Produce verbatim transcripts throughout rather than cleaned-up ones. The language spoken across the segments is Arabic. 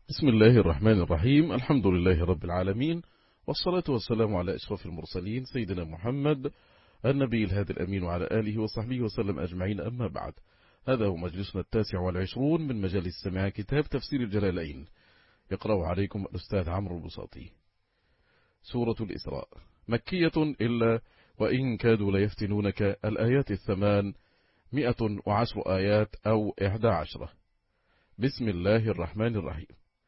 بسم الله الرحمن الرحيم. الحمد لله رب العالمين، والصلاة والسلام على أشرف المرسلين سيدنا محمد النبي الهادي الأمين وعلى آله وصحبه وسلم أجمعين. أما بعد، هذا هو مجلسنا التاسع والعشرون من مجالس سماع كتاب تفسير الجلالين، يقرأ عليكم الأستاذ عمرو البساطي. سورة الإسراء مكية إلا وإن كادوا ليفتنونك، الآيات الثمان، مئة وعشر آيات أو إحدى عشرة. بسم الله الرحمن الرحيم.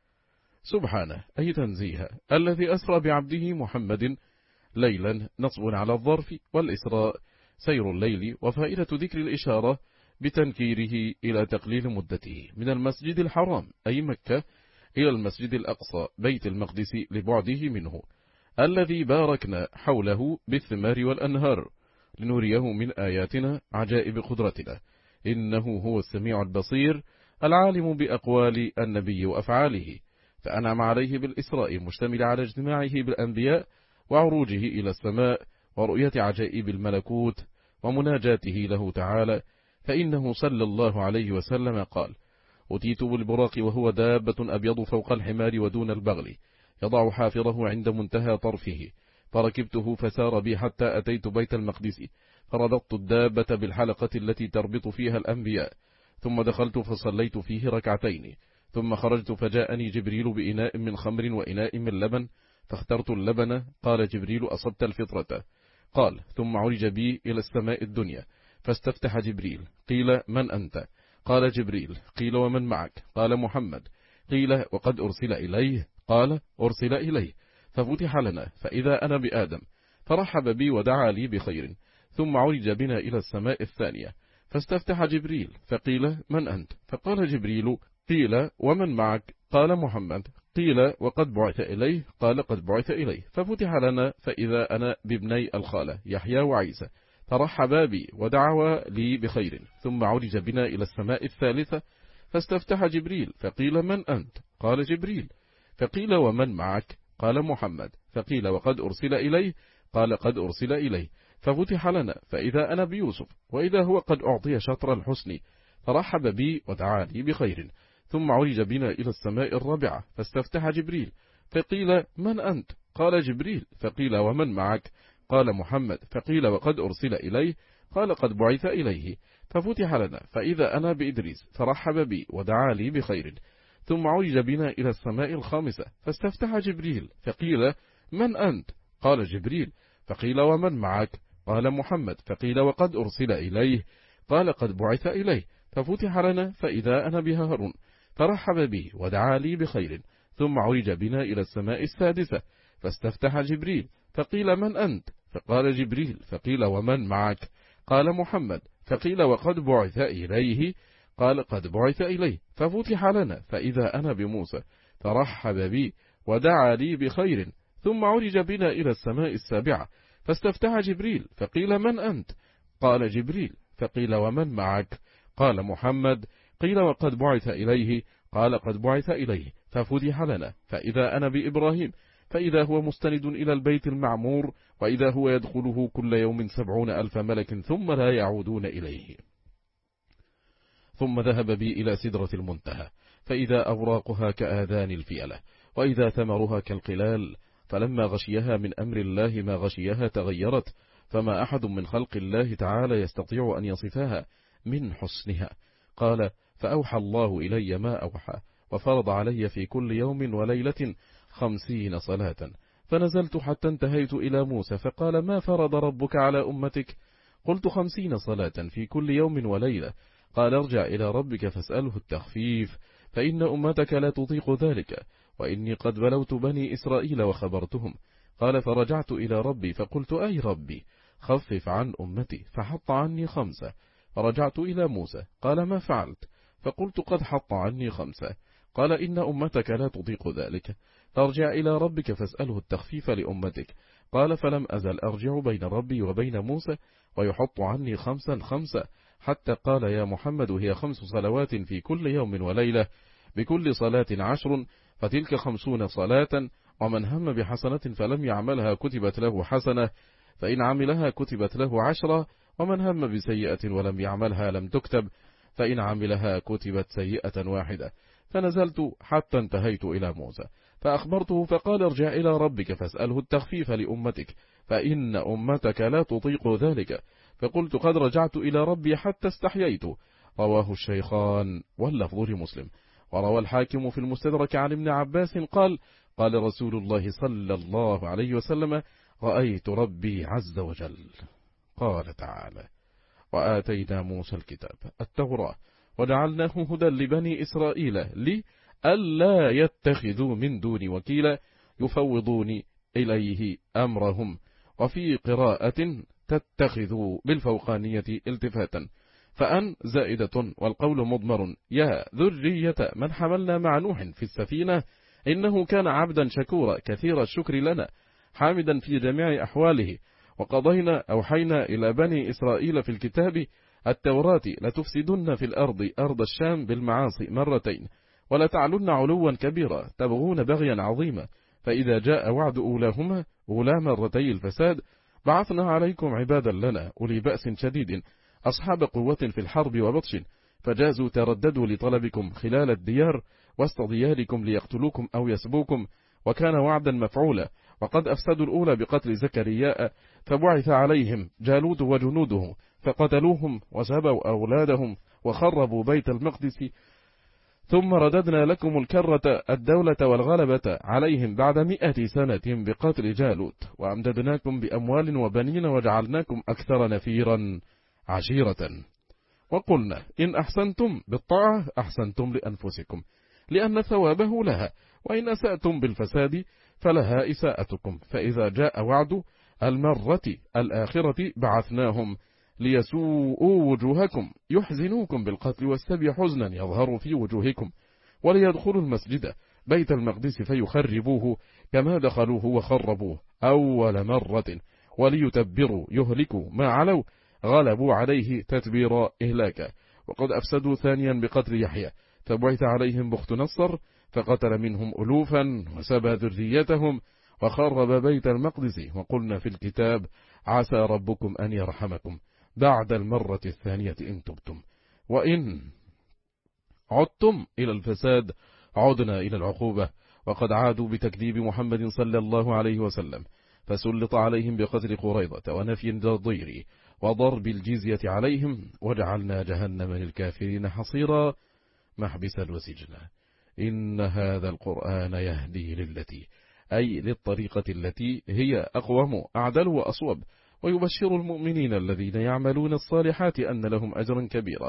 سبحانه أي تنزيها الذي أسرى بعبده محمد ليلا، نصب على الظرف، والإسراء سير الليل، وفائدة ذكر الإشارة بتنكيره إلى تقليل مدته من المسجد الحرام أي مكة إلى المسجد الأقصى بيت المقدس لبعده منه، الذي باركنا حوله بالثمار والأنهار لنريه من آياتنا عجائب قدرتنا، إنه هو السميع البصير العالم بأقوال النبي وأفعاله. فأنعم عليه بالإسراء مشتمل على اجتماعه بالأنبياء وعروجه إلى السماء ورؤية عجائب الملكوت ومناجاته له تعالى، فإنه صلى الله عليه وسلم قال: أتيت بالبراق وهو دابة أبيض فوق الحمار ودون البغل، يضع حافره عند منتهى طرفه، فركبته فسار بي حتى أتيت بيت المقدس، فربطت الدابة بالحلقة التي تربط فيها الأنبياء، ثم دخلت فصليت فيه ركعتين، ثم خرجت فجاءني جبريل بإناء من خمر وإناء من لبن، فاخترت اللبن. قال جبريل: أصبت الفطرة. قال: ثم عرج بي إلى السماء الدنيا، فاستفتح جبريل. قيل: من أنت؟ قال جبريل. قيل: ومن معك؟ قال: محمد. قيل: وقد أرسل إليه؟ قال: أرسل إليه. ففتح لنا فإذا أنا بآدم، فرحب بي ودعا لي بخير. ثم عرج بنا إلى السماء الثانية، فاستفتح جبريل. فقيل: من أنت؟ فقال جبريل: قيل: ومن معك؟ قال: محمد. قيل: وقد بعث إليه؟ قال: قد بعث إليه. ففتح لنا فإذا أنا بابني الخالة يحيى وعيسى، فرحبا بي ودعوا لي بخير. ثم عرج بنا إلى السماء الثالثة، فاستفتح جبريل. فقيل: من أنت؟ قال: جبريل. فقيل: ومن معك؟ قال: محمد. فقيل: وقد أرسل إليه؟ قال: قد أرسل إليه. ففتح لنا فإذا أنا بيوسف، وإذا هو قد أعطي شطر الحسن، فرحب بي ودعا لي بخير. ثم عرج بنا إلى السماء الرابعة، فاستفتح جبريل. فقيل: من أنت؟ قال: جبريل. فقيل: ومن معك؟ قال: محمد. فقيل: وقد أرسل إليه؟ قال: قد بعث إليه. ففتح لنا فإذا أنا بإدريس، فرحب بي ودعا لي بخير. ثم عرج بنا إلى السماء الخامسة، فاستفتح جبريل. فقيل: من أنت؟ قال: جبريل. فقيل: ومن معك؟ قال: محمد. فقيل: وقد أرسل إليه؟ قال: قد بعث إليه. ففتح لنا فإذا أنا بهارون، فرحب به ودعا لي بخير. ثم عرج بنا إلى السماء السادسة، فاستفتح جبريل. فقيل: من أنت؟ فقال: جبريل. فقيل: ومن معك؟ قال: محمد. فقيل: وقد بعث إليه؟ قال: قد بعث إليه. ففتح لنا فإذا أنا بموسى، فرحب بي ودعا لي بخير. ثم عرج بنا إلى السماء السابعة، فاستفتح جبريل. فقيل: من أنت؟ قال: جبريل. فقيل: ومن معك؟ قال: محمد. قيل: وقد بعث إليه؟ قال: قد بعث إليه. ففتح لنا فإذا أنا بإبراهيم، فإذا هو مستند إلى البيت المعمور، وإذا هو يدخله كل يوم سبعون ألف ملك ثم لا يعودون إليه. ثم ذهب بي إلى سدرة المنتهى، فإذا أوراقها كآذان الفيلة، وإذا ثمرها كالقلال، فلما غشيها من أمر الله ما غشيها تغيرت، فما أحد من خلق الله تعالى يستطيع أن يصفها من حسنها. قال: فأوحى الله إلي ما أوحى، وفرض علي في كل يوم وليلة خمسين صلاة، فنزلت حتى انتهيت إلى موسى، فقال: ما فرض ربك على أمتك؟ قلت: خمسين صلاة في كل يوم وليلة. قال: ارجع إلى ربك فاسأله التخفيف، فإن أمتك لا تطيق ذلك، وإني قد بلوت بني إسرائيل وخبرتهم. قال: فرجعت إلى ربي فقلت: أي ربي، خفف عن أمتي، فحط عني خمسة. فرجعت إلى موسى، قال: ما فعلت؟ فقلت: قد حط عني خمسة. قال: إن أمتك لا تطيق ذلك، فارجع إلى ربك فاسأله التخفيف لأمتك. قال: فلم أزل أرجع بين ربي وبين موسى ويحط عني خمسا خمسة، حتى قال: يا محمد، هي خمس صلوات في كل يوم وليلة، بكل صلاة عشر، فتلك خمسون صلاة، ومن هم بحسنة فلم يعملها كتبت له حسنة، فإن عملها كتبت له عشرة، ومن هم بسيئة ولم يعملها لم تكتب، فإن عملها كتبت سيئة واحدة. فنزلت حتى انتهيت إلى موسى فأخبرته فقال ارجع إلى ربك فاسأله التخفيف لأمتك فإن أمتك لا تطيق ذلك. فقلت قد رجعت إلى ربي حتى استحييت. رواه الشيخان واللفظ لمسلم. وروى الحاكم في المستدرك عن ابن عباس قال قال رسول الله صلى الله عليه وسلم رأيت ربي عز وجل. قال تعالى وآتينا موسى الكتاب التوراة وجعلناه هدى لبني إسرائيل لئلا يتخذوا من دون وكيلا يفوضون إليه أمرهم. وفي قراءة تتخذوا بالفوقانية التفاتا فأن زائدة والقول مضمر يا ذرية من حملنا مع نوح في السفينة إنه كان عبدا شكورا كثير الشكر لنا حامدا في جميع أحواله. وقضينا أوحينا إلى بني إسرائيل في الكتاب التوراة لتفسدن في الأرض أرض الشام بالمعاصي مرتين ولتعلن علوا كبيرا تبغون بغيا عظيما. فإذا جاء وعد أولاهما أولى مرتي الفساد بعثنا عليكم عبادا لنا أولي بأس شديد أصحاب قوة في الحرب وبطش فجازوا ترددوا لطلبكم خلال الديار وسط دياركم ليقتلوكم أو يسبوكم وكان وعدا مفعولا. وقد أفسدوا الأولى بقتل زكرياء فبعث عليهم جالوت وجنوده فقتلوهم وسبوا أولادهم وخربوا بيت المقدس ثم رددنا لكم الكرة الدولة والغلبة عليهم بعد مئة سنة بقتل جالوت وأمددناكم بأموال وبنين وجعلناكم أكثر نفيرا عشيرة. وقلنا إن أحسنتم بالطاعة أحسنتم لأنفسكم لأن ثوابه لها وإن أسأتم بالفساد فلها إساءتكم. فإذا جاء وعد المرة الآخرة بعثناهم ليسوءوا وجوهكم يحزنوكم بالقتل والسبي حزنا يظهر في وجوهكم وليدخلوا المسجد بيت المقدس فيخربوه كما دخلوه وخربوه أول مرة وليتبروا يهلكوا ما علوا غلبوا عليه تتبير إهلاكا. وقد أفسدوا ثانيا بقتل يحيى فبعث عليهم بخت نصر فقتل منهم ألوفا وسبى ذريتهم وخرب بيت المقدس. وقلنا في الكتاب عسى ربكم أن يرحمكم بعد المرة الثانية إن تبتم وإن عدتم إلى الفساد عدنا إلى العقوبة. وقد عادوا بتكذيب محمد صلى الله عليه وسلم فسلط عليهم بقتل قريضة ونفي الضير وضرب الجزية عليهم وجعلنا جهنم للكافرين حصيرا محبسا وسجنا. إن هذا القرآن يهدي للتي أي للطريقة التي هي أقوم أعدل وأصوب ويبشر المؤمنين الذين يعملون الصالحات أن لهم أجرا كبيرا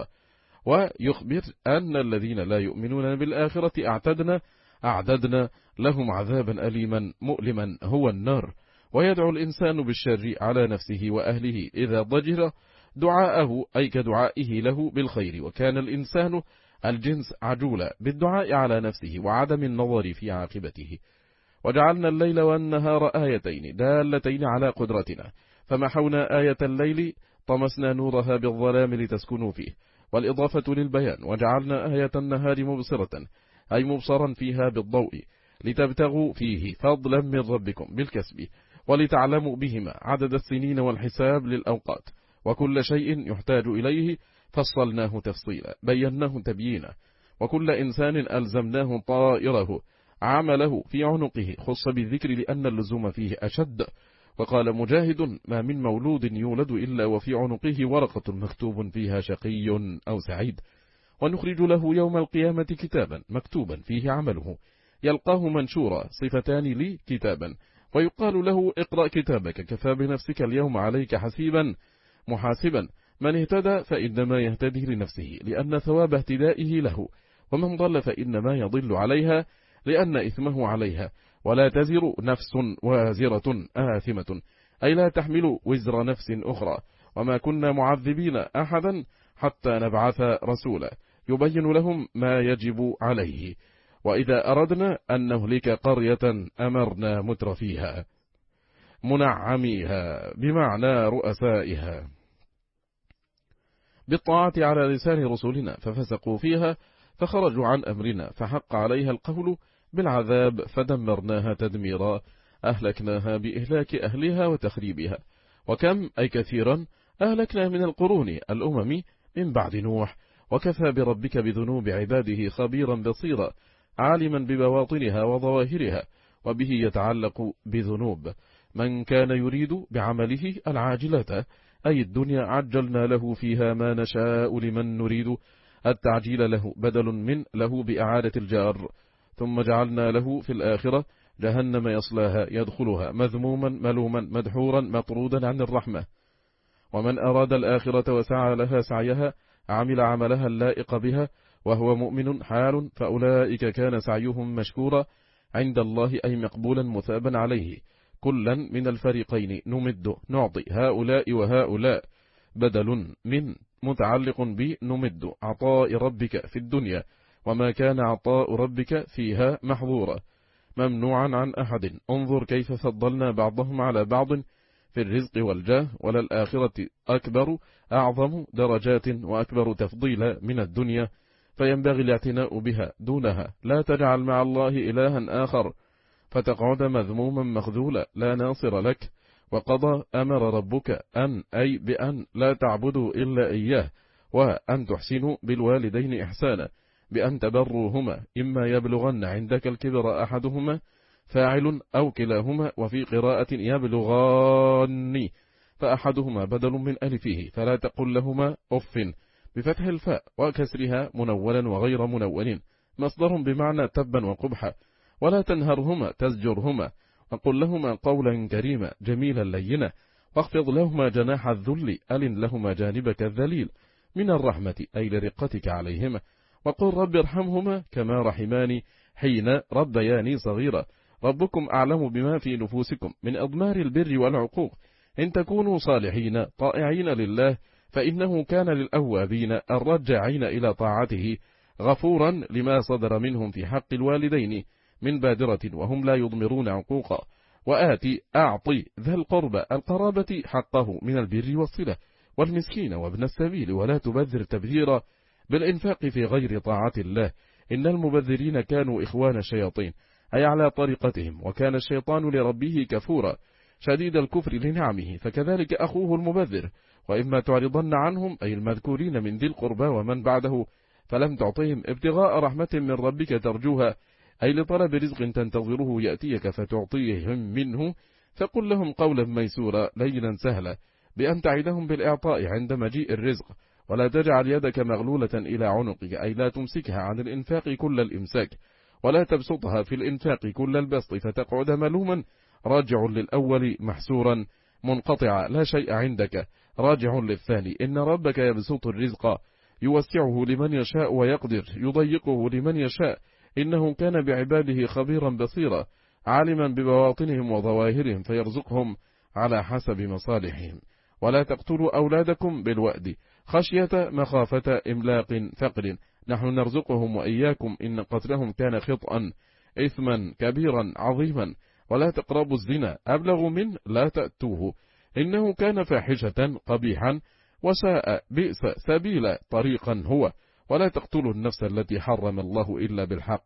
ويخبر أن الذين لا يؤمنون بالآخرة أعتدنا أعددنا لهم عذابا أليما مؤلما هو النار. ويدعو الإنسان بالشر على نفسه وأهله إذا ضجر دعاءه أي كدعائه له بالخير وكان الإنسان الجنس عجولا بالدعاء على نفسه وعدم النظر في عاقبته. وجعلنا الليل والنهار آيتين دالتين على قدرتنا فمحونا آية الليل طمسنا نورها بالظلام لتسكنوا فيه والإضافة للبيان. وجعلنا آية النهار مبصرة أي مبصرا فيها بالضوء لتبتغوا فيه فضلا من ربكم بالكسب ولتعلموا بهما عدد السنين والحساب للأوقات وكل شيء يحتاج إليه فصلناه تفصيلا بيناه تبيينا. وكل إنسان ألزمناه طائره عمله في عنقه خص بالذكر لأن اللزوم فيه أشد. وقال مجاهد ما من مولود يولد إلا وفي عنقه ورقة مكتوب فيها شقي أو سعيد ونخرج له يوم القيامة كتابا مكتوبا فيه عمله يلقاه منشورا صفتان لي كتابا ويقال له اقرأ كتابك كفى بنفسك اليوم عليك حسيبا محاسبا. من اهتدى فإنما يهتدي لنفسه لأن ثواب اهتدائه له ومن ضل فإنما يضل عليها لأن إثمه عليها ولا تزر نفس وازرة آثمة أي لا تحمل وزر نفس أخرى. وما كنا معذبين أحدا حتى نبعث رسولا يبين لهم ما يجب عليه. وإذا أردنا أن نهلك قرية أمرنا متر فيها منعميها بمعنى رؤسائها بالطاعة على لسان رسولنا ففسقوا فيها فخرجوا عن أمرنا فحق عليها القول بالعذاب فدمرناها تدميرا أهلكناها بإهلاك أهلها وتخريبها. وكم أي كثيرا أهلكنا من القرون الأمم من بعد نوح وكفى بربك بذنوب عباده خبيرا بصيرا عالما ببواطنها وظواهرها، وبه يتعلق بذنوب من كان يريد بعمله العاجلة أي الدنيا عجلنا له فيها ما نشاء لمن نريد التعجيل له بدل من له بإعادة الجار، ثم جعلنا له في الآخرة جهنم يصلاها يدخلها مذموما ملوما مدحورا مطرودا عن الرحمة. ومن أراد الآخرة وسعى لها سعيها عمل عملها اللائق بها وهو مؤمن حال فأولئك كان سعيهم مشكورا عند الله أي مقبولا مثابا عليه. كلا من الفريقين نمد نعطي هؤلاء وهؤلاء بدل من متعلق بنمد عطاء ربك في الدنيا، وما كان عطاء ربك فيها محظورا ممنوعا عن أحد. انظر كيف فضلنا بعضهم على بعض في الرزق والجاه، وللآخرة أكبر أعظم درجات وأكبر تفضيلا من الدنيا، فينبغي الاعتناء بها دونها. لا تجعل مع الله إلها آخر فتقعد مذموما مخذولا لا ناصر لك. وقضى أمر ربك أن أي بأن لا تعبدوا إلا إياه، وأن تحسنوا بالوالدين إحسانا بأن تبروهما إما يبلغن عندك الكبر أحدهما فاعل أو كلاهما، وفي قراءة يبلغان فأحدهما بدل من ألفه، فلا تقل لهما أف بفتح الفاء وكسرها منولا وغير منون مصدر بمعنى تبا وقبحا. ولا تنهرهما تزجرهما، وقل لهما قولا كريما جميلا لينا، واخفض لهما جناح الذل ألن لهما جانبك الذليل من الرحمة أي لرقتك عليهما. وقل رب ارحمهما كما رحماني حين ربياني صغيرا. ربكم أعلم بما في نفوسكم من أضمار البر والعقوق، إن تكونوا صالحين طائعين لله فإنه كان للأوابين الرجاعين إلى طاعته غفورا لما صدر منهم في حق الوالدين من بادرة وهم لا يضمرون عقوقا. وآتي أعطي ذا القربى القرابة حقه من البر والصلة والمسكين وابن السبيل، ولا تبذر تبذيرا بالإنفاق في غير طاعة الله، إن المبذرين كانوا إخوان الشياطين أي على طريقتهم، وكان الشيطان لربه كفورا شديد الكفر لنعمه، فكذلك أخوه المبذر. وإما تعرضن عنهم أي المذكورين من ذي القربى ومن بعده فلم تعطيهم ابتغاء رحمة من ربك ترجوها أي لطلب رزق تنتظره يأتيك فتعطيهم منه، فقل لهم قولا ميسورا لينا سهلا بأن تعدهم بالإعطاء عند مجيء الرزق. ولا تجعل يدك مغلولة إلى عنقك أي لا تمسكها عن الإنفاق كل الإمساك، ولا تبسطها في الإنفاق كل البسط فتقعد ملوما راجع للأول محسورا منقطع لا شيء عندك راجع للثاني. إن ربك يبسط الرزق يوسعه لمن يشاء ويقدر يضيقه لمن يشاء، إنه كان بعباده خبيرا بصيرا عالما ببواطنهم وظواهرهم فيرزقهم على حسب مصالحهم. ولا تقتلوا أولادكم بالوأد خشية مخافة إملاق فقر، نحن نرزقهم وإياكم إن قتلهم كان خطأ إثما كبيرا عظيما. ولا تقربوا الزنا أبلغ من لا تأتوه، إنه كان فاحشة قبيحا وساء بئس سبيلا طريقا هو. ولا تقتلوا النفس التي حرم الله إلا بالحق.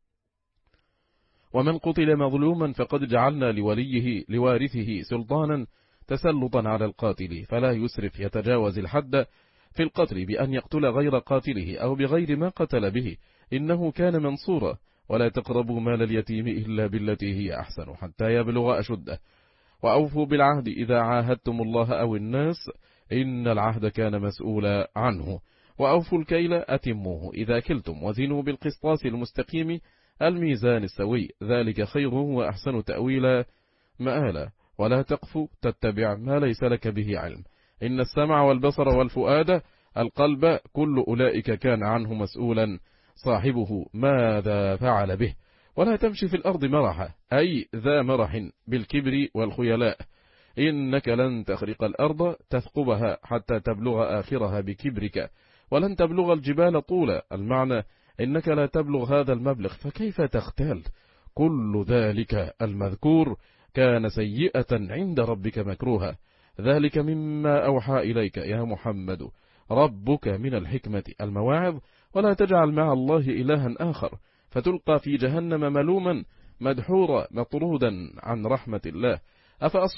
ومن قتل مظلوما فقد جعلنا لوليه لوارثه سلطانا تسلطا على القاتل، فلا يسرف يتجاوز الحد في القتل بأن يقتل غير قاتله أو بغير ما قتل به، إنه كان منصورا. ولا تقربوا مال اليتيم إلا بالتي هي أحسن حتى يبلغ أشده. وأوفوا بالعهد إذا عاهدتم الله أو الناس إن العهد كان مسؤولا عنه. وأوفوا الكيل أتموه إذا كلتم، وزنوا بالقسطاس المستقيم الميزان السوي، ذلك خير وأحسن تأويلا مآلا. ولا تقف تتبع ما ليس لك به علم، إن السمع والبصر والفؤاد القلب كل أولئك كان عنه مسؤولا صاحبه ماذا فعل به. ولا تمشي في الأرض مرحا أي ذا مرح بالكبر والخيلاء، إنك لن تخرق الأرض تثقبها حتى تبلغ آخرها بكبرك، ولن تبلغ الجبال طولا، المعنى إنك لا تبلغ هذا المبلغ فكيف تختال. كل ذلك المذكور كان سيئة عند ربك مكروها، ذلك مما أوحى إليك يا محمد ربك من الحكمة المواعظ. ولا تجعل مع الله إلها آخر فتلقى في جهنم ملوما مدحورا مطرودا عن رحمة الله.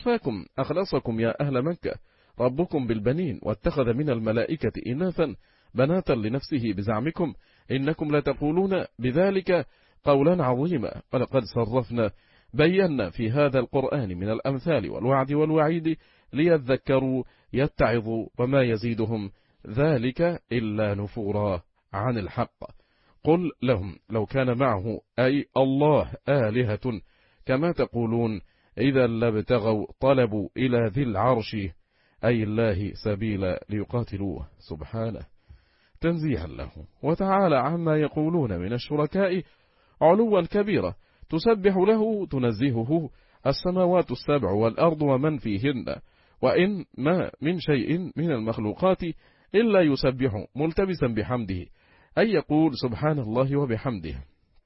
أفأصفاكم أخلصكم يا أهل مكة ربكم بالبنين واتخذ من الملائكة إناثا بناتا لنفسه بزعمكم إنكم لتقولون بذلك قولا عظيما، ولقد صرفنا بينا في هذا القرآن من الأمثال والوعد والوعيد ليذكروا يتعظوا وما يزيدهم ذلك إلا نفورا عن الحق. قل لهم لو كان معه أي الله آلهة كما تقولون إذا لابتغوا طلبوا إلى ذي العرش أي الله سبيلا ليقاتلوه سبحانه تنزيها له وتعالى عما يقولون من الشركاء علوا كبيرا، تسبح له تنزهه السماوات السبع والأرض ومن فيهن، وإن ما من شيء من المخلوقات إلا يسبح ملتبسا بحمده، أي يقول سبحان الله وبحمده،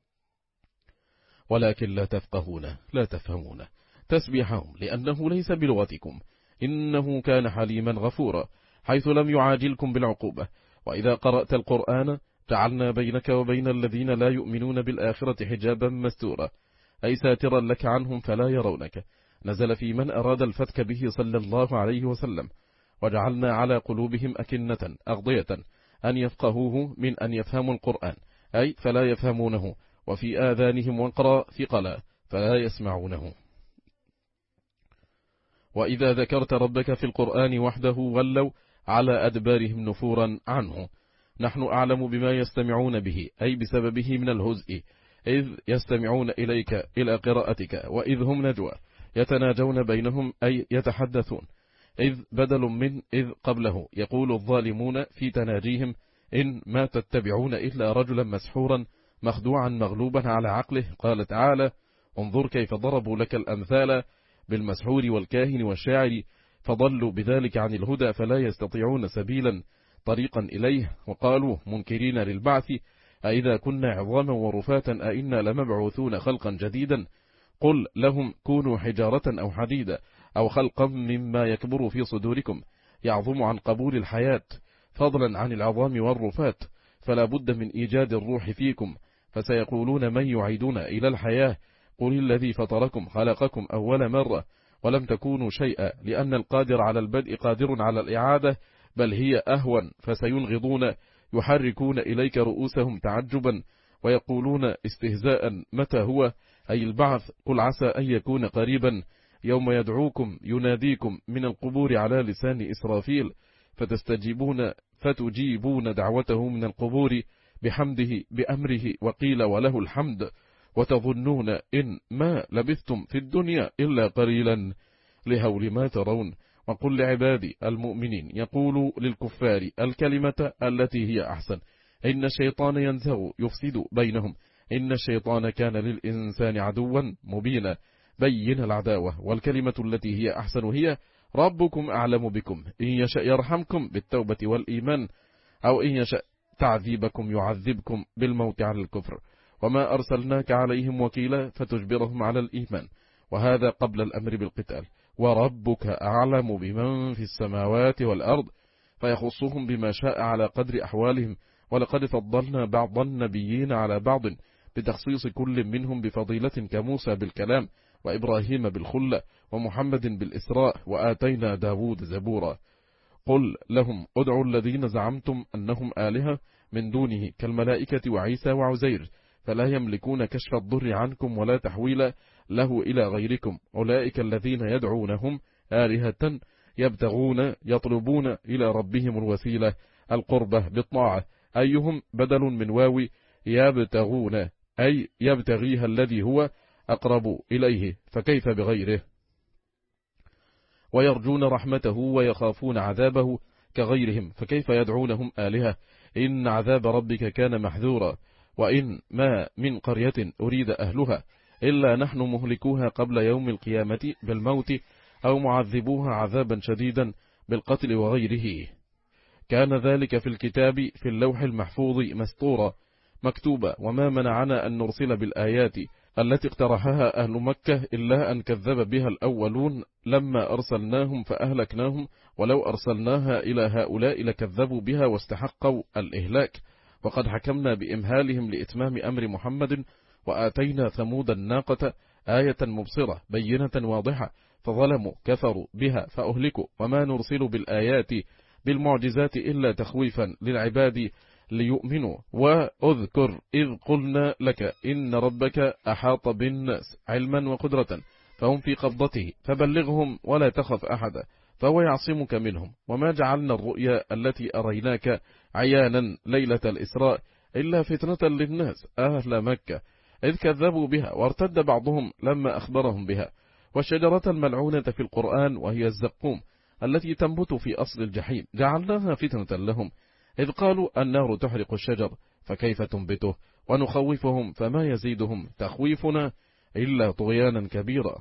ولكن لا تفقهون لا تفهمون تسبيحهم لأنه ليس بلغتكم، إنه كان حليما غفورا حيث لم يعاجلكم بالعقوبة. وإذا قرأت القرآن جعلنا بينك وبين الذين لا يؤمنون بالآخرة حجابا مستورا، أي ساترا لك عنهم فلا يرونك، نزل في من أراد الفتك به صلى الله عليه وسلم. وجعلنا على قلوبهم أكنة أغضية أن يفقهوه من أن يفهموا القرآن، أي فلا يفهمونه، وفي آذانهم وقرا ثقلا فلا يسمعونه. وإذا ذكرت ربك في القرآن وحده ولوا على أدبارهم نفورا عنه. نحن أعلم بما يستمعون به أي بسببه من الهزء إذ يستمعون إليك إلى قراءتك، وإذ هم نجوى يتناجون بينهم أي يتحدثون، إذ بدل من إذ قبله يقول الظالمون في تناجيهم إن ما تتبعون إلا رجلا مسحورا مخدوعا مغلوبا على عقله. قال تعالى انظر كيف ضربوا لك الأمثال بالمسحور والكاهن والشاعر فضلوا بذلك عن الهدى فلا يستطيعون سبيلا طريقا إليه. وقالوا منكرين للبعث أئذا كنا عظاما ورفاتا أئنا لمبعوثون خلقا جديدا. قل لهم كونوا حجارة أو حديدا أو خلقا مما يكبر في صدوركم يعظم عن قبول الحياة فضلا عن العظام والرفات، فلا بد من إيجاد الروح فيكم، فسيقولون من يعيدنا إلى الحياة قل الذي فطركم خلقكم أول مرة ولم تكونوا شيئا، لأن القادر على البدء قادر على الإعادة بل هي أهون. فسينغضون يحركون إليك رؤوسهم تعجبا ويقولون استهزاء متى هو أي البعث؟ قل عسى أن يكون قريبا يوم يدعوكم يناديكم من القبور على لسان إسرافيل فتستجيبون فتجيبون دعوته من القبور بحمده بأمره وقيل وله الحمد وتظنون إن ما لبثتم في الدنيا إلا قليلا لهول ما ترون. وقل لعبادي المؤمنين يقولوا للكفار الكلمة التي هي أحسن إن الشيطان ينزغ يفسد بينهم إن الشيطان كان للإنسان عدوا مبينا. بين العداوة والكلمة التي هي أحسن هي ربكم أعلم بكم إن يشاء يرحمكم بالتوبة والإيمان أو إن يشاء تعذيبكم يعذبكم بالموت على الكفر، وما أرسلناك عليهم وكيلا فتجبرهم على الإيمان، وهذا قبل الأمر بالقتال. وربك أعلم بمن في السماوات والأرض فيخصهم بما شاء على قدر أحوالهم، ولقد فضلنا بعض النبيين على بعض بتخصيص كل منهم بفضيلة كموسى بالكلام وإبراهيم بالخلة ومحمد بالإسراء وآتينا داود زبورا. قل لهم ادعوا الذين زعمتم أنهم آلهة من دونه كالملائكة وعيسى وعزير فلا يملكون كشف الضر عنكم ولا تحويل له إلى غيركم، أولئك الذين يدعونهم آلهة يبتغون يطلبون إلى ربهم الوسيلة القربة بالطاعة، أيهم بدل من واو يبتغون أي يبتغيها الذي هو أقرب إليه فكيف بغيره. ويرجون رحمته ويخافون عذابه كغيرهم فكيف يدعونهم آلهة إن عذاب ربك كان محذورا. وإن ما من قرية أريد أهلها إلا نحن مهلكوها قبل يوم القيامة بالموت أو معذبوها عذابا شديدا بالقتل وغيره. كان ذلك في الكتاب في اللوح المحفوظ مسطورا مكتوبا. وما منعنا أن نرسل بالآيات التي اقترحها أهل مكة إلا أن كذب بها الأولون لما أرسلناهم فأهلكناهم، ولو أرسلناها إلى هؤلاء لكذبوا بها واستحقوا الإهلاك. وقد حكمنا بإمهالهم لإتمام أمر محمد وآتينا ثمود الناقة آية مبصرة بينة واضحة فظلموا كفروا بها فأهلكوا. وما نرسل بالآيات بالمعجزات إلا تخويفا للعباد ليؤمنوا. وأذكر إذ قلنا لك إن ربك أحاط بالناس علما وقدرة فهم في قبضته فبلغهم ولا تخف أحدا فهو يعصمك منهم. وما جعلنا الرؤيا التي أريناك عيانا ليلة الإسراء إلا فتنة للناس أهل مكة إذ كذبوا بها وارتد بعضهم لما أخبرهم بها. والشجرة الملعونة في القرآن وهي الزقوم التي تنبت في أصل الجحيم جعلناها فتنة لهم إذ قالوا النار تحرق الشجر فكيف تنبته ونخوفهم فما يزيدهم تخويفنا إلا طغيانا كبيرا.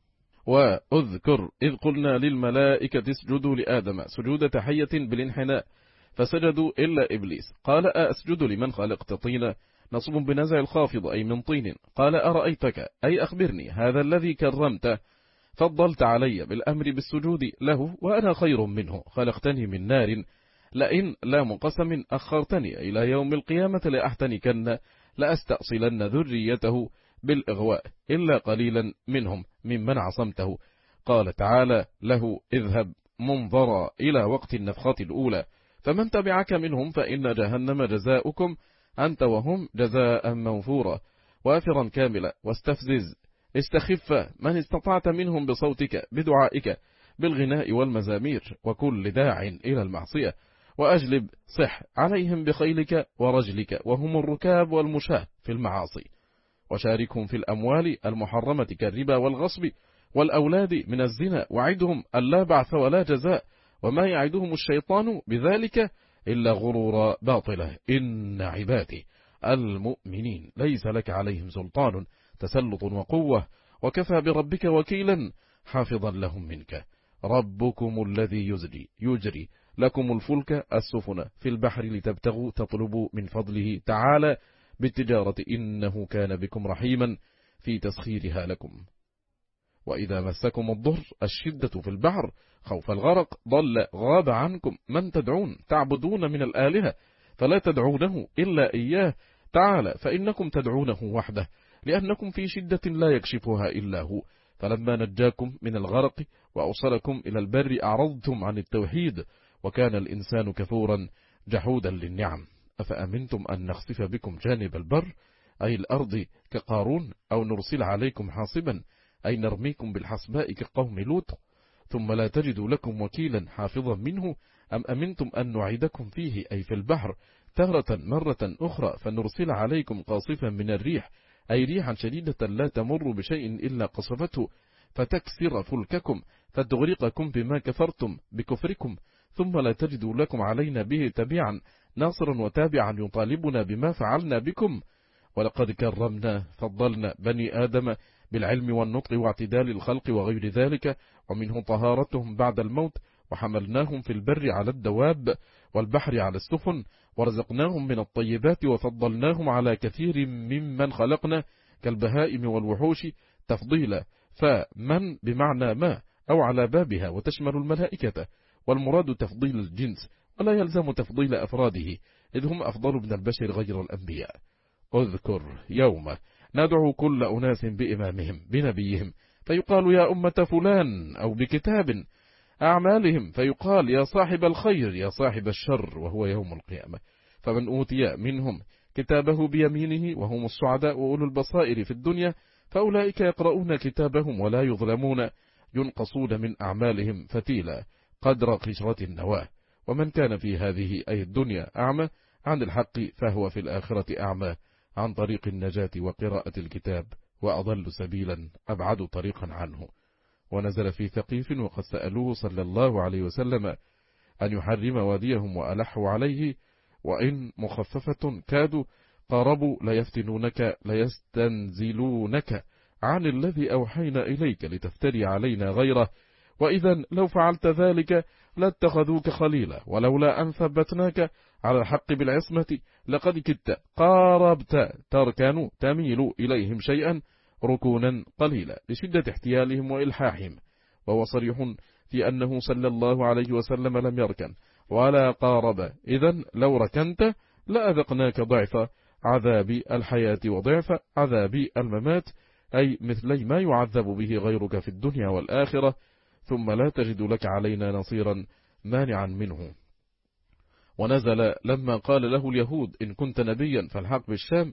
وأذكر إذ قلنا للملائكة اسجدوا لآدم سجود تحية بالانحناء فسجدوا إلا إبليس قال أسجد لمن خلقت طينا نصب بنزع الخافض أي من طين قال أرأيتك أي أخبرني هذا الذي كرمته فضلت علي بالأمر بالسجود له وأنا خير منه خلقتني من نار لئن لام قسم أخرتني إلى يوم القيامة لأحتنكن لأستأصلن ذريته بالإغواء إلا قليلا منهم ممن عصمته. قال تعالى له اذهب منظرا إلى وقت النفخة الأولى فمن تبعك منهم فإن جهنم جزاؤكم أنت وهم جزاء موفورا. وافرا كاملا واستفزز استخف من استطعت منهم بصوتك بدعائك بالغناء والمزامير وكل داع إلى المعصية. وأجلب صح عليهم بخيلك ورجلك وهم الركاب والمشاة في المعاصي. وشاركهم في الأموال المحرمة كالربا والغصب والأولاد من الزنا وعدهم ألا بعث ولا جزاء وما يعدهم الشيطان بذلك إلا غرورا باطلة. إن عبادي المؤمنين ليس لك عليهم سلطان تسلط وقوة وكفى بربك وكيلا حافظا لهم منك. ربكم الذي يجري, يجري لكم الفلك السفن في البحر لتبتغوا تطلبوا من فضله تعالى بالتجارة إنه كان بكم رحيما في تسخيرها لكم. وإذا مسكم الضر الشدة في البحر خوف الغرق ضل غاب عنكم من تدعون تعبدون من الآلهة فلا تدعونه إلا إياه تعالى فإنكم تدعونه وحده لأنكم في شدة لا يكشفها إلا هو. فلما نجاكم من الغرق وأوصلكم إلى البر أعرضتم عن التوحيد وكان الإنسان كفورا جحودا للنعم. أفأمنتم أن نخسف بكم جانب البر أي الأرض كقارون أو نرسل عليكم حاصبا أي نرميكم بالحسباء كقوم لوط ثم لا تجدوا لكم وكيلا حافظا منه. أم أمنتم أن نعيدكم فيه أي في البحر تارة مرة أخرى فنرسل عليكم قاصفا من الريح أي ريحا شديدة لا تمر بشيء إلا قصفته فتكسر فلككم فتغرقكم بما كفرتم بكفركم ثم لا تجدوا لكم علينا به تبيعا ناصرا وتابعا يطالبنا بما فعلنا بكم. ولقد كرمنا فضلنا بني آدم بالعلم والنطق واعتدال الخلق وغير ذلك ومنه طهارتهم بعد الموت وحملناهم في البر على الدواب والبحر على السفن ورزقناهم من الطيبات وفضلناهم على كثير ممن خلقنا كالبهائم والوحوش تفضيلا. فمن بمعنى ما أو على بابها وتشمل الملائكة والمراد تفضيل الجنس ولا يلزم تفضيل أفراده إذ هم أفضل من البشر غير الأنبياء. اذكر يوم ندعو كل أناس بإمامهم بنبيهم فيقال يا أمة فلان أو بكتاب أعمالهم فيقال يا صاحب الخير يا صاحب الشر وهو يوم القيامة. فمن أوتي منهم كتابه بيمينه وهم السعداء وأولو البصائر في الدنيا فأولئك يقرؤون كتابهم ولا يظلمون ينقصون من أعمالهم فتيلا قدر قشرة النواة. ومن كان في هذه أي الدنيا أعمى عن الحق فهو في الآخرة أعمى عن طريق النجاة وقراءة الكتاب وأضل سبيلا أبعد طريقا عنه. ونزل في ثقيف وقد سألوه صلى الله عليه وسلم أن يحرم واديهم وألحوا عليه وإن مخففة كادوا قاربوا ليفتنونك ليستنزلونك عن الذي أوحينا إليك لتفتري علينا غيره وإذا لو فعلت ذلك لاتخذوك خليلا ولولا أن ثبتناك على الحق بالعصمة لقد كدت قاربت تركن تميل إليهم شيئا ركونا قليلا لشدة احتيالهم وإلحاحهم. وهو صريح في أنه صلى الله عليه وسلم لم يركن ولا قارب إذن لو ركنت لأذقناك ضعف عذاب الحياة وضعف عذاب الممات أي مثلي ما يعذب به غيرك في الدنيا والآخرة ثم لا تجد لك علينا نصيرا مانعا منه. ونزل لما قال له اليهود إن كنت نبيا فالحق بالشام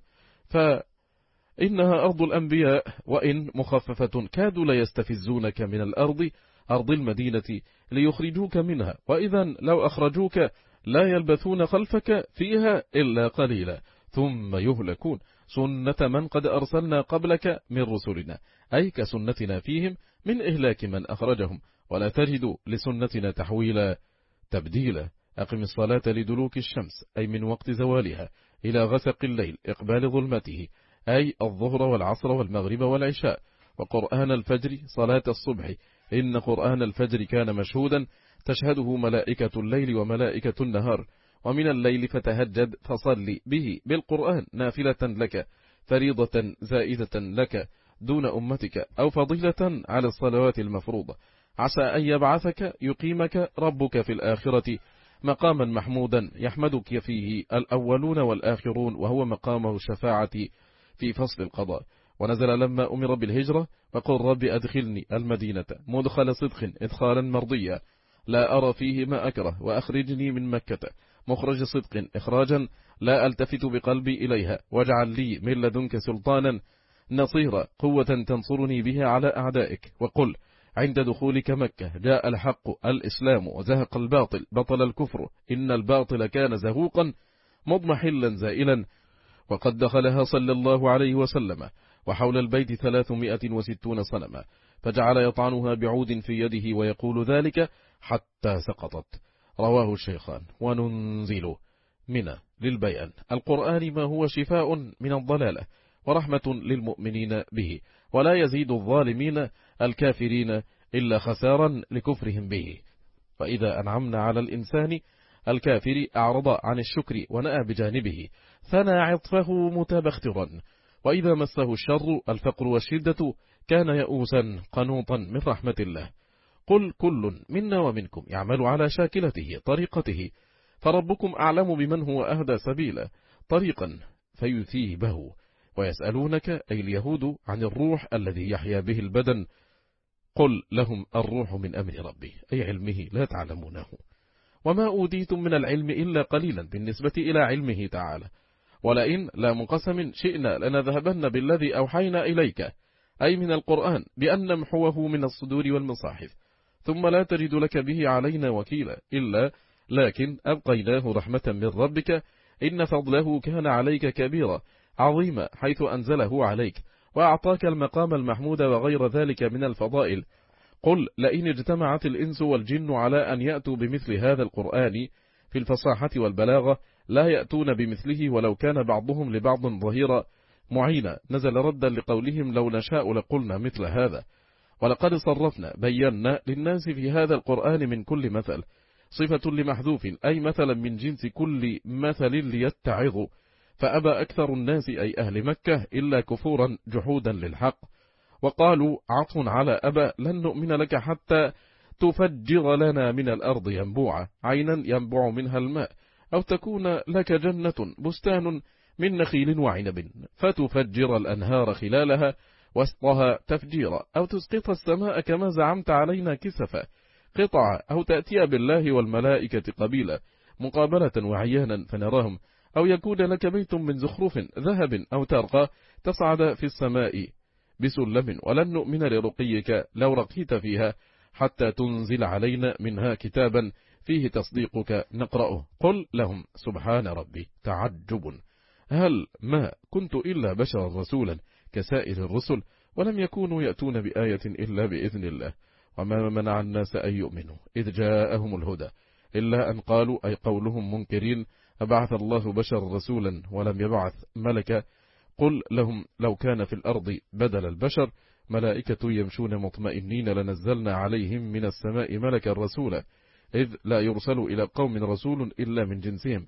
فإنها أرض الأنبياء، وإن مخففة كادوا ليستفزونك من الأرض أرض المدينة ليخرجوك منها، وإذا لو أخرجوك لا يلبثون خلفك فيها إلا قليلا ثم يهلكون، سنة من قد أرسلنا قبلك من رسلنا، أي كسنتنا فيهم من إهلاك من أخرجهم، ولا تجد لسنتنا تحويلا تبديلا. أقم الصلاة لدلوك الشمس أي من وقت زوالها إلى غسق الليل إقبال ظلمته، أي الظهر والعصر والمغرب والعشاء، وقرآن الفجر صلاة الصبح إن قرآن الفجر كان مشهودا تشهده ملائكة الليل وملائكة النهار، ومن الليل فتهجد فصل به بالقرآن نافلة لك فريضة زائدة لك دون أمتك أو فضيلة على الصلوات المفروضة، عسى أن يبعثك يقيمك ربك في الآخرة مقاما محمودا يحمدك فيه الأولون والآخرون، وهو مقامه الشفاعة في فصل القضاء. ونزل لما أمر بالهجرة وقل رب أدخلني المدينة مدخل صدق إدخالا مرضيا لا أرى فيه ما أكره، وأخرجني من مكة مخرج صدق إخراجا لا ألتفت بقلبي إليها، واجعل لي من لدنك سلطانا نصيرا قوة تنصرني بها على أعدائك. وقل عند دخولك مكة جاء الحق الإسلام وزهق الباطل بطل الكفر إن الباطل كان زهوقا مضمحلا زائلا، وقد دخلها صلى الله عليه وسلم وحول البيت ثلاثمائة وستون صنما، فجعل يطعنها بعود في يده ويقول ذلك حتى سقطت. رواه الشيخان. وننزل من للبيان القرآن ما هو شفاء من الضلالة ورحمة للمؤمنين به، ولا يزيد الظالمين الكافرين إلا خسارا لكفرهم به. فإذا أنعمنا على الإنسان الكافر أعرض عن الشكر ونأى بجانبه ثنى عطفه متبخترا، وإذا مسه الشر الفقر والشدة كان يئوسا قنوطا من رحمة الله. قل كل منا ومنكم يعمل على شاكلته طريقته، فربكم أعلم بمن هو أهدى سبيلا طريقا فيثيبه. ويسألونك أي اليهود عن الروح الذي يحيا به البدن، قل لهم الروح من أمر ربي أي علمه لا تعلمونه، وما أوديتم من العلم إلا قليلا بالنسبة إلى علمه تعالى، ولئن لا مقسم شئنا لنذهبن بالذي أوحينا إليك أي من القرآن بأن نمحوه من الصدور والمصاحف، ثم لا تجد لك به علينا وكيلا إلا لكن أبقيناه رحمة من ربك إن فضله كان عليك كبيرا عظيما حيث أنزله عليك وأعطاك المقام المحمود وغير ذلك من الفضائل. قل لئن اجتمعت الإنس والجن على أن يأتوا بمثل هذا القرآن في الفصاحة والبلاغة لا يأتون بمثله ولو كان بعضهم لبعض ظهيرا معينا، نزل ردا لقولهم لو نشاء لقلنا مثل هذا. ولقد صرفنا بينا للناس في هذا القرآن من كل مثل، صفة لمحذوف أي مثلا من جنس كل مثل ليتعظوا، فأبى أكثر الناس أي أهل مكة إلا كفورا جحودا للحق، وقالوا عطف على أبى لن نؤمن لك حتى تفجر لنا من الأرض ينبوعا عينا ينبع منها الماء، أو تكون لك جنة بستان من نخيل وعنب فتفجر الأنهار خلالها وسطها تفجيرا، أو تسقط السماء كما زعمت علينا كسفا قطعا، أو تأتي بالله والملائكة قبيلا مقابلة وعيانا فنراهم، أو يكون لك بيت من زخرف ذهب أو ترقى تصعد في السماء بسلم، ولن نؤمن لرقيك لو رقيت فيها حتى تنزل علينا منها كتابا فيه تصديقك نقرأه. قل لهم سبحان ربي تعجب هل ما كنت إلا بشرا رسولا كسائر الرسل، ولم يكونوا يأتون بآية إلا بإذن الله، وما منع الناس أن يؤمنوا إذ جاءهم الهدى إلا أن قالوا أي قولهم منكرين أبعث الله بشرا رسولا ولم يبعث ملكا. قل لهم لو كان في الأرض بدل البشر ملائكة يمشون مطمئنين لنزلنا عليهم من السماء ملكا رسولا، إذ لا يرسل إلى قوم رسول إلا من جنسهم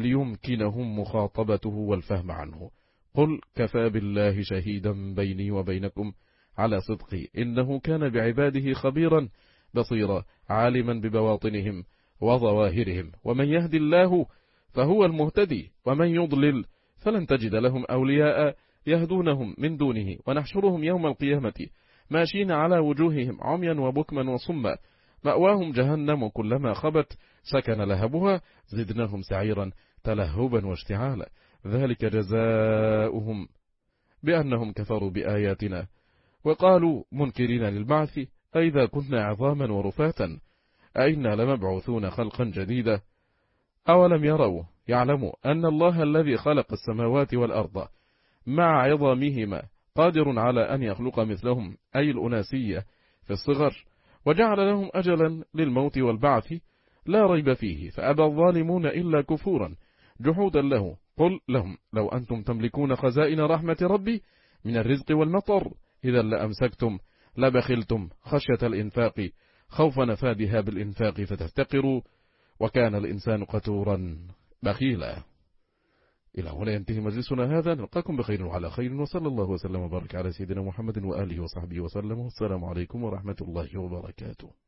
ليمكنهم مخاطبته والفهم عنه. قل كفى بالله شهيدا بيني وبينكم على صدقي إنه كان بعباده خبيرا بصيرا عالما ببواطنهم وظواهرهم، ومن يهد الله فهو المهتدي ومن يضلل فلن تجد لهم أولياء يهدونهم من دونه، ونحشرهم يوم القيامة ماشين على وجوههم عميا وبكما وصما مأواهم جهنم كلما خبت سكن لهبها زدناهم سعيرا تلهبا واشتعالا ذلك جزاؤهم بأنهم كفروا بآياتنا وقالوا منكرين للبعث أئذا كنا عظاما ورفاتا أئنا لمبعوثون خلقا جديدا أولم يروا يعلموا أن الله الذي خلق السماوات والأرض مع عظامهما قادر على أن يخلق مثلهم أي الأناسية في الصغر وجعل لهم أجلا للموت والبعث لا ريب فيه فأبى الظالمون إلا كفورا جحودا له قل لهم لو أنتم تملكون خزائن رحمة ربي من الرزق والمطر إذا لأمسكتم لبخلتم خشية الإنفاق خوف نفادها بالإنفاق فتفتقروا وكان الإنسان قتورا بخيلا. إلى هنا ينتهي مجلسنا هذا، نلقاكم بخير وعلى خير، وصلى الله وسلم وبارك على سيدنا محمد وآله وصحبه وسلم، والسلام عليكم ورحمة الله وبركاته.